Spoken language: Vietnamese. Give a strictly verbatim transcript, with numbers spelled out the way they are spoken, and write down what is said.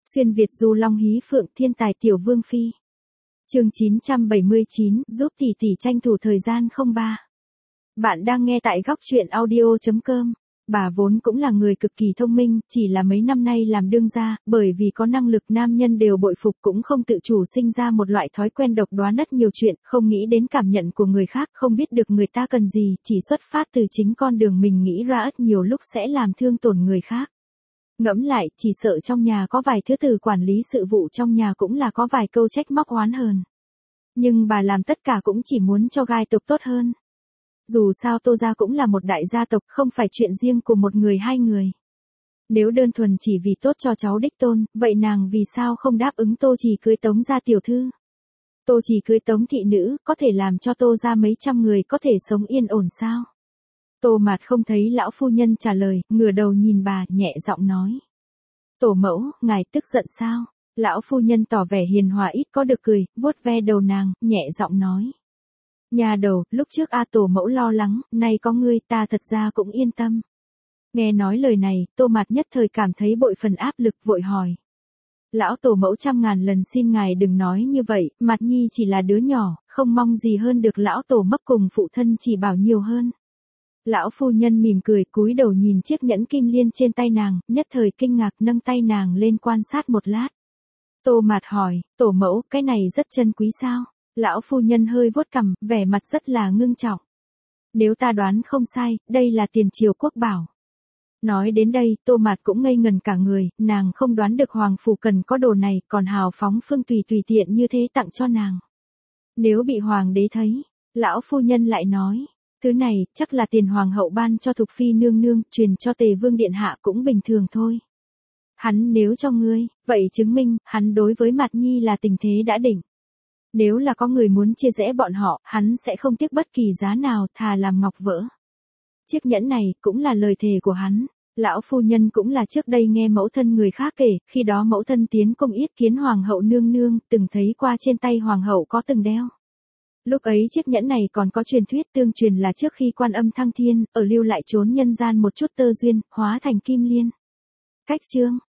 Xuyên Việt du long hí phượng thiên tài tiểu vương phi. Chương chín trăm bảy mươi chín, giúp tỷ tỷ tranh thủ thời gian không ba. Bạn đang nghe tại góc truyện audio chấm com. Bà vốn cũng là người cực kỳ thông minh, chỉ là mấy năm nay làm đương gia, bởi vì có năng lực nam nhân đều bội phục cũng không tự chủ sinh ra một loại thói quen độc đoán rất nhiều chuyện, không nghĩ đến cảm nhận của người khác, không biết được người ta cần gì, chỉ xuất phát từ chính con đường mình nghĩ ra rất nhiều lúc sẽ làm thương tổn người khác. Ngẫm lại, chỉ sợ trong nhà có vài thứ từ quản lý sự vụ trong nhà cũng là có vài câu trách móc oán hờn. Nhưng bà làm tất cả cũng chỉ muốn cho gai tộc tốt hơn. Dù sao Tô gia cũng là một đại gia tộc, không phải chuyện riêng của một người hai người. Nếu đơn thuần chỉ vì tốt cho cháu đích tôn, vậy nàng vì sao không đáp ứng Tô Trì cưới Tống gia tiểu thư? Tô Trì cưới Tống thị nữ, có thể làm cho Tô gia mấy trăm người có thể sống yên ổn sao? Tô Mạt không thấy lão phu nhân trả lời, ngửa đầu nhìn bà, nhẹ giọng nói. Tổ mẫu, ngài tức giận sao? Lão phu nhân tỏ vẻ hiền hòa ít có được cười, vuốt ve đầu nàng, nhẹ giọng nói. Nhà đầu, lúc trước A tổ mẫu lo lắng, nay có ngươi ta thật ra cũng yên tâm. Nghe nói lời này, Tô Mạt nhất thời cảm thấy bội phần áp lực vội hỏi. Lão tổ mẫu trăm ngàn lần xin ngài đừng nói như vậy, Mạt Nhi chỉ là đứa nhỏ, không mong gì hơn được lão tổ mấp cùng phụ thân chỉ bảo nhiều hơn. Lão phu nhân mỉm cười cúi đầu nhìn chiếc nhẫn kim liên trên tay nàng, nhất thời kinh ngạc nâng tay nàng lên quan sát một lát. Tô Mạt hỏi, tổ mẫu, cái này rất chân quý sao? Lão phu nhân hơi vuốt cằm, vẻ mặt rất là ngưng trọng. Nếu ta đoán không sai, đây là tiền triều quốc bảo. Nói đến đây, Tô Mạt cũng ngây ngần cả người, nàng không đoán được hoàng phủ cần có đồ này, còn hào phóng phương tùy tùy tiện như thế tặng cho nàng. Nếu bị hoàng đế thấy, lão phu nhân lại nói. Thứ này, chắc là tiền hoàng hậu ban cho Thục Phi nương nương, truyền cho Tề Vương điện hạ cũng bình thường thôi. Hắn nếu cho ngươi, vậy chứng minh, hắn đối với Mạt Nhi là tình thế đã định. Nếu là có người muốn chia rẽ bọn họ, hắn sẽ không tiếc bất kỳ giá nào, thà làm ngọc vỡ. Chiếc nhẫn này, cũng là lời thề của hắn. Lão phu nhân cũng là trước đây nghe mẫu thân người khác kể, khi đó mẫu thân tiến cung yết kiến hoàng hậu nương nương, từng thấy qua trên tay hoàng hậu có từng đeo. Lúc ấy chiếc nhẫn này còn có truyền thuyết tương truyền là trước khi Quan Âm thăng thiên, ở lưu lại trốn nhân gian một chút tơ duyên, hóa thành kim liên. Cách chương,